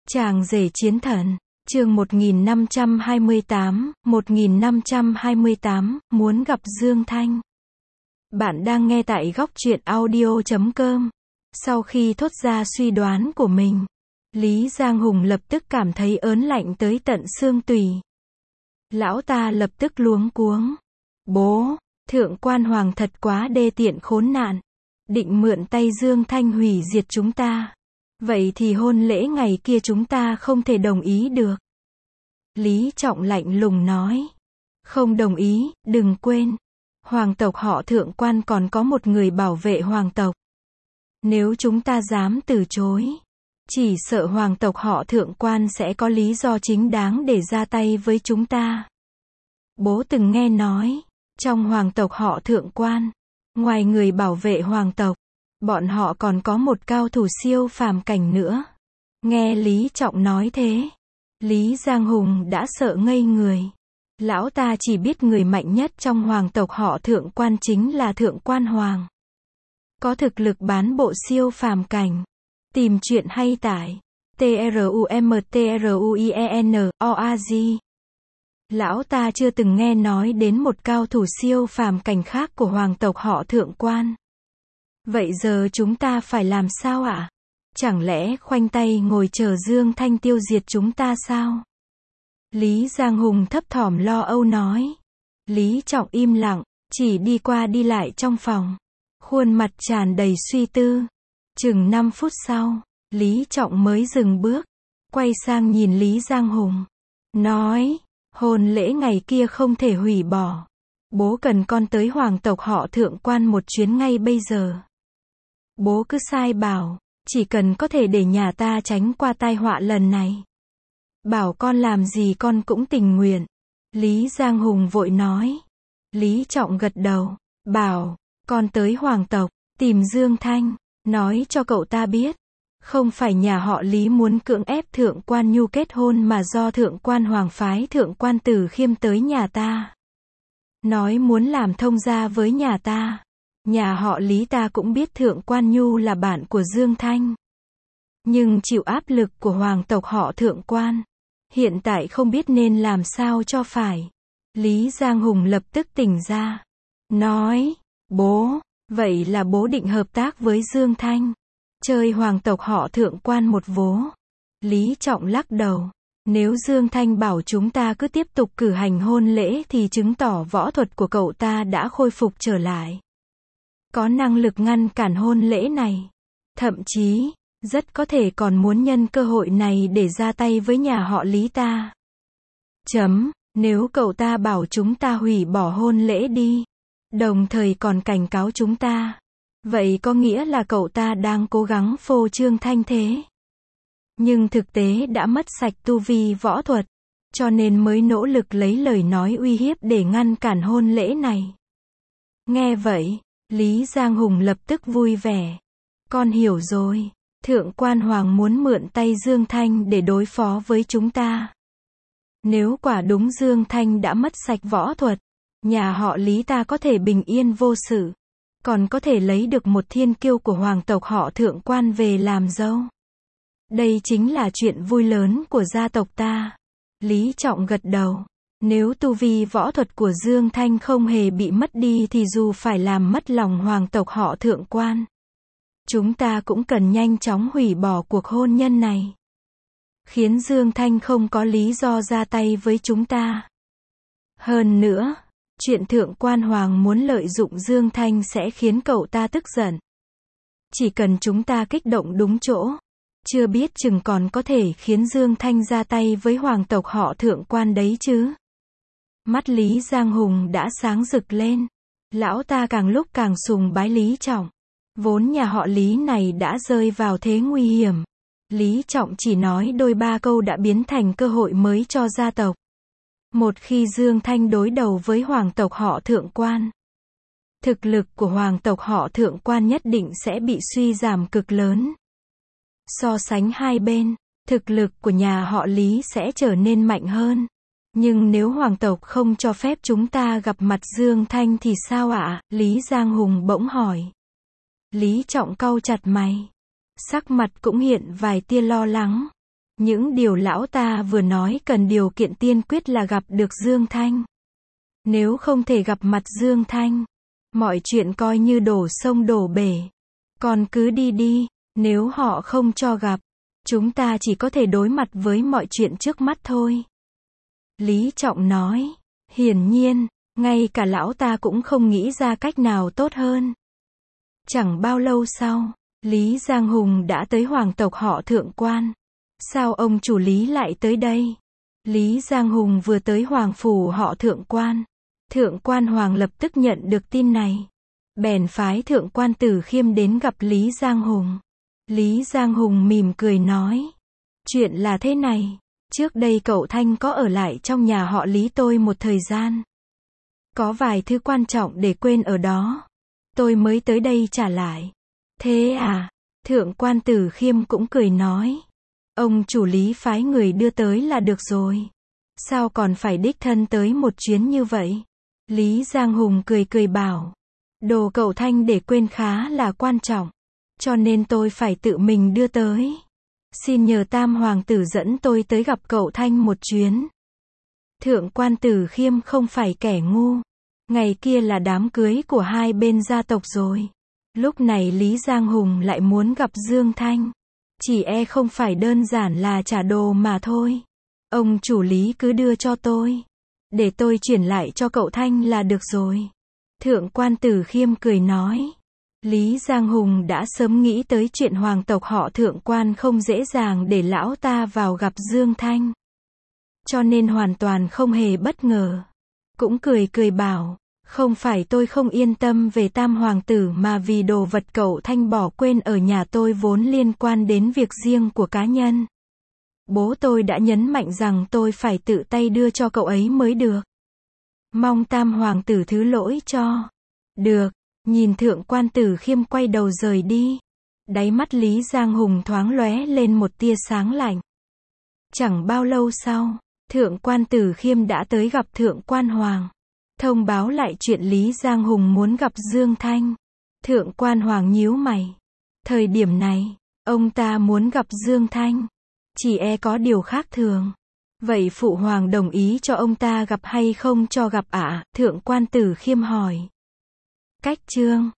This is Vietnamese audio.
Chàng rể chiến thần, chương 1528, muốn gặp Dương Thanh. Bạn đang nghe tại góc truyện audio.com. Sau khi thốt ra suy đoán của mình, Lý Giang Hùng lập tức cảm thấy ớn lạnh tới tận xương tủy. Lão ta lập tức luống cuống. Bố, thượng quan hoàng thật quá đê tiện khốn nạn. Định mượn tay Dương Thanh hủy diệt chúng ta. Vậy thì hôn lễ ngày kia chúng ta không thể đồng ý được. Lý Trọng lạnh lùng nói. Không đồng ý, đừng quên. Hoàng tộc họ thượng quan còn có một người bảo vệ hoàng tộc. Nếu chúng ta dám từ chối, chỉ sợ hoàng tộc họ thượng quan sẽ có lý do chính đáng để ra tay với chúng ta. Bố từng nghe nói, trong hoàng tộc họ thượng quan, ngoài người bảo vệ hoàng tộc, bọn họ còn có một cao thủ siêu phàm cảnh nữa. Nghe Lý Trọng nói thế, Lý Giang Hùng đã sợ ngây người. Lão ta chỉ biết người mạnh nhất trong hoàng tộc họ thượng quan chính là thượng quan hoàng. Có thực lực bán bộ siêu phàm cảnh. Tìm chuyện hay tải. TRUMTRUIENORG. Lão ta chưa từng nghe nói đến một cao thủ siêu phàm cảnh khác của hoàng tộc họ thượng quan. Vậy giờ chúng ta phải làm sao ạ? Chẳng lẽ khoanh tay ngồi chờ Dương Thanh tiêu diệt chúng ta sao? Lý Giang Hùng thấp thỏm lo âu nói. Lý Trọng im lặng, chỉ đi qua đi lại trong phòng. Khuôn mặt tràn đầy suy tư. Chừng 5 phút sau, Lý Trọng mới dừng bước, quay sang nhìn Lý Giang Hùng. Nói, hôn lễ ngày kia không thể hủy bỏ. Bố cần con tới hoàng tộc họ thượng quan một chuyến ngay bây giờ. Bố cứ sai bảo, chỉ cần có thể để nhà ta tránh qua tai họa lần này. Bảo con làm gì con cũng tình nguyện. Lý Giang Hùng vội nói. Lý Trọng gật đầu, bảo, con tới hoàng tộc, tìm Dương Thanh, nói cho cậu ta biết. Không phải nhà họ Lý muốn cưỡng ép thượng quan Nhu kết hôn mà do thượng quan hoàng phái thượng quan Tử Khiêm tới nhà ta. Nói muốn làm thông gia với nhà ta. Nhà họ Lý ta cũng biết thượng quan Nhu là bạn của Dương Thanh. Nhưng chịu áp lực của hoàng tộc họ thượng quan. Hiện tại không biết nên làm sao cho phải. Lý Giang Hùng lập tức tỉnh ra. Nói, bố, vậy là bố định hợp tác với Dương Thanh. Chơi hoàng tộc họ thượng quan một vố. Lý Trọng lắc đầu. Nếu Dương Thanh bảo chúng ta cứ tiếp tục cử hành hôn lễ thì chứng tỏ võ thuật của cậu ta đã khôi phục trở lại. Có năng lực ngăn cản hôn lễ này. Thậm chí, rất có thể còn muốn nhân cơ hội này để ra tay với nhà họ Lý ta. Nếu cậu ta bảo chúng ta hủy bỏ hôn lễ đi, đồng thời còn cảnh cáo chúng ta, vậy có nghĩa là cậu ta đang cố gắng phô trương thanh thế. Nhưng thực tế đã mất sạch tu vi võ thuật, cho nên mới nỗ lực lấy lời nói uy hiếp để ngăn cản hôn lễ này. Nghe vậy, Lý Giang Hùng lập tức vui vẻ. Con hiểu rồi. Thượng quan hoàng muốn mượn tay Dương Thanh để đối phó với chúng ta. Nếu quả đúng Dương Thanh đã mất sạch võ thuật, nhà họ Lý ta có thể bình yên vô sự. Còn có thể lấy được một thiên kiêu của hoàng tộc họ thượng quan về làm dâu. Đây chính là chuyện vui lớn của gia tộc ta. Lý Trọng gật đầu. Nếu tu vi võ thuật của Dương Thanh không hề bị mất đi thì dù phải làm mất lòng hoàng tộc họ thượng quan, chúng ta cũng cần nhanh chóng hủy bỏ cuộc hôn nhân này. Khiến Dương Thanh không có lý do ra tay với chúng ta. Hơn nữa, chuyện thượng quan hoàng muốn lợi dụng Dương Thanh sẽ khiến cậu ta tức giận. Chỉ cần chúng ta kích động đúng chỗ, chưa biết chừng còn có thể khiến Dương Thanh ra tay với hoàng tộc họ thượng quan đấy chứ. Mắt Lý Giang Hùng đã sáng rực lên. Lão ta càng lúc càng sùng bái Lý Trọng. Vốn nhà họ Lý này đã rơi vào thế nguy hiểm. Lý Trọng chỉ nói đôi ba câu đã biến thành cơ hội mới cho gia tộc. Một khi Dương Thanh đối đầu với hoàng tộc họ thượng quan, thực lực của hoàng tộc họ thượng quan nhất định sẽ bị suy giảm cực lớn. So sánh hai bên, thực lực của nhà họ Lý sẽ trở nên mạnh hơn. Nhưng nếu hoàng tộc không cho phép chúng ta gặp mặt Dương Thanh thì sao ạ? Lý Giang Hùng bỗng hỏi. Lý Trọng cau chặt mày. Sắc mặt cũng hiện vài tia lo lắng. Những điều lão ta vừa nói cần điều kiện tiên quyết là gặp được Dương Thanh. Nếu không thể gặp mặt Dương Thanh, mọi chuyện coi như đổ sông đổ bể. Con cứ đi đi, nếu họ không cho gặp, chúng ta chỉ có thể đối mặt với mọi chuyện trước mắt thôi. Lý Trọng nói. Hiển nhiên, ngay cả lão ta cũng không nghĩ ra cách nào tốt hơn. Chẳng bao lâu sau, Lý Giang Hùng đã tới hoàng tộc họ Thượng Quan. Sao ông chủ Lý lại tới đây? Lý Giang Hùng vừa tới hoàng phủ họ Thượng Quan. Thượng Quan Hoàng lập tức nhận được tin này. Bèn phái Thượng Quan Tử Khiêm đến gặp Lý Giang Hùng. Lý Giang Hùng mỉm cười nói. Chuyện là thế này. Trước đây cậu Thanh có ở lại trong nhà họ Lý tôi một thời gian. Có vài thứ quan trọng để quên ở đó. Tôi mới tới đây trả lại. Thế à? Thượng Quan Tử Khiêm cũng cười nói. Ông chủ Lý phái người đưa tới là được rồi. Sao còn phải đích thân tới một chuyến như vậy? Lý Giang Hùng cười cười bảo. Đồ cậu Thanh để quên khá là quan trọng. Cho nên tôi phải tự mình đưa tới. Xin nhờ Tam Hoàng tử dẫn tôi tới gặp cậu Thanh một chuyến. Thượng Quan Tử Khiêm không phải kẻ ngu. Ngày kia là đám cưới của hai bên gia tộc rồi. Lúc này Lý Giang Hùng lại muốn gặp Dương Thanh. Chỉ e không phải đơn giản là trả đồ mà thôi. Ông chủ Lý cứ đưa cho tôi. Để tôi chuyển lại cho cậu Thanh là được rồi. Thượng Quan Tử Khiêm cười nói. Lý Giang Hùng đã sớm nghĩ tới chuyện hoàng tộc họ Thượng Quan không dễ dàng để lão ta vào gặp Dương Thanh. Cho nên hoàn toàn không hề bất ngờ. Cũng cười cười bảo. Không phải tôi không yên tâm về Tam Hoàng tử mà vì đồ vật cậu Thanh bỏ quên ở nhà tôi vốn liên quan đến việc riêng của cá nhân. Bố tôi đã nhấn mạnh rằng tôi phải tự tay đưa cho cậu ấy mới được. Mong Tam Hoàng tử thứ lỗi cho. Được, nhìn Thượng Quan Tử Khiêm quay đầu rời đi. Đáy mắt Lý Giang Hùng thoáng lóe lên một tia sáng lạnh. Chẳng bao lâu sau, Thượng Quan Tử Khiêm đã tới gặp Thượng Quan Hoàng. Thông báo lại chuyện Lý Giang Hùng muốn gặp Dương Thanh. Thượng Quan Hoàng nhíu mày. Thời điểm này, ông ta muốn gặp Dương Thanh. Chỉ e có điều khác thường. Vậy Phụ Hoàng đồng ý cho ông ta gặp hay không cho gặp ạ? Thượng Quan Tử Khiêm hỏi. Cách chương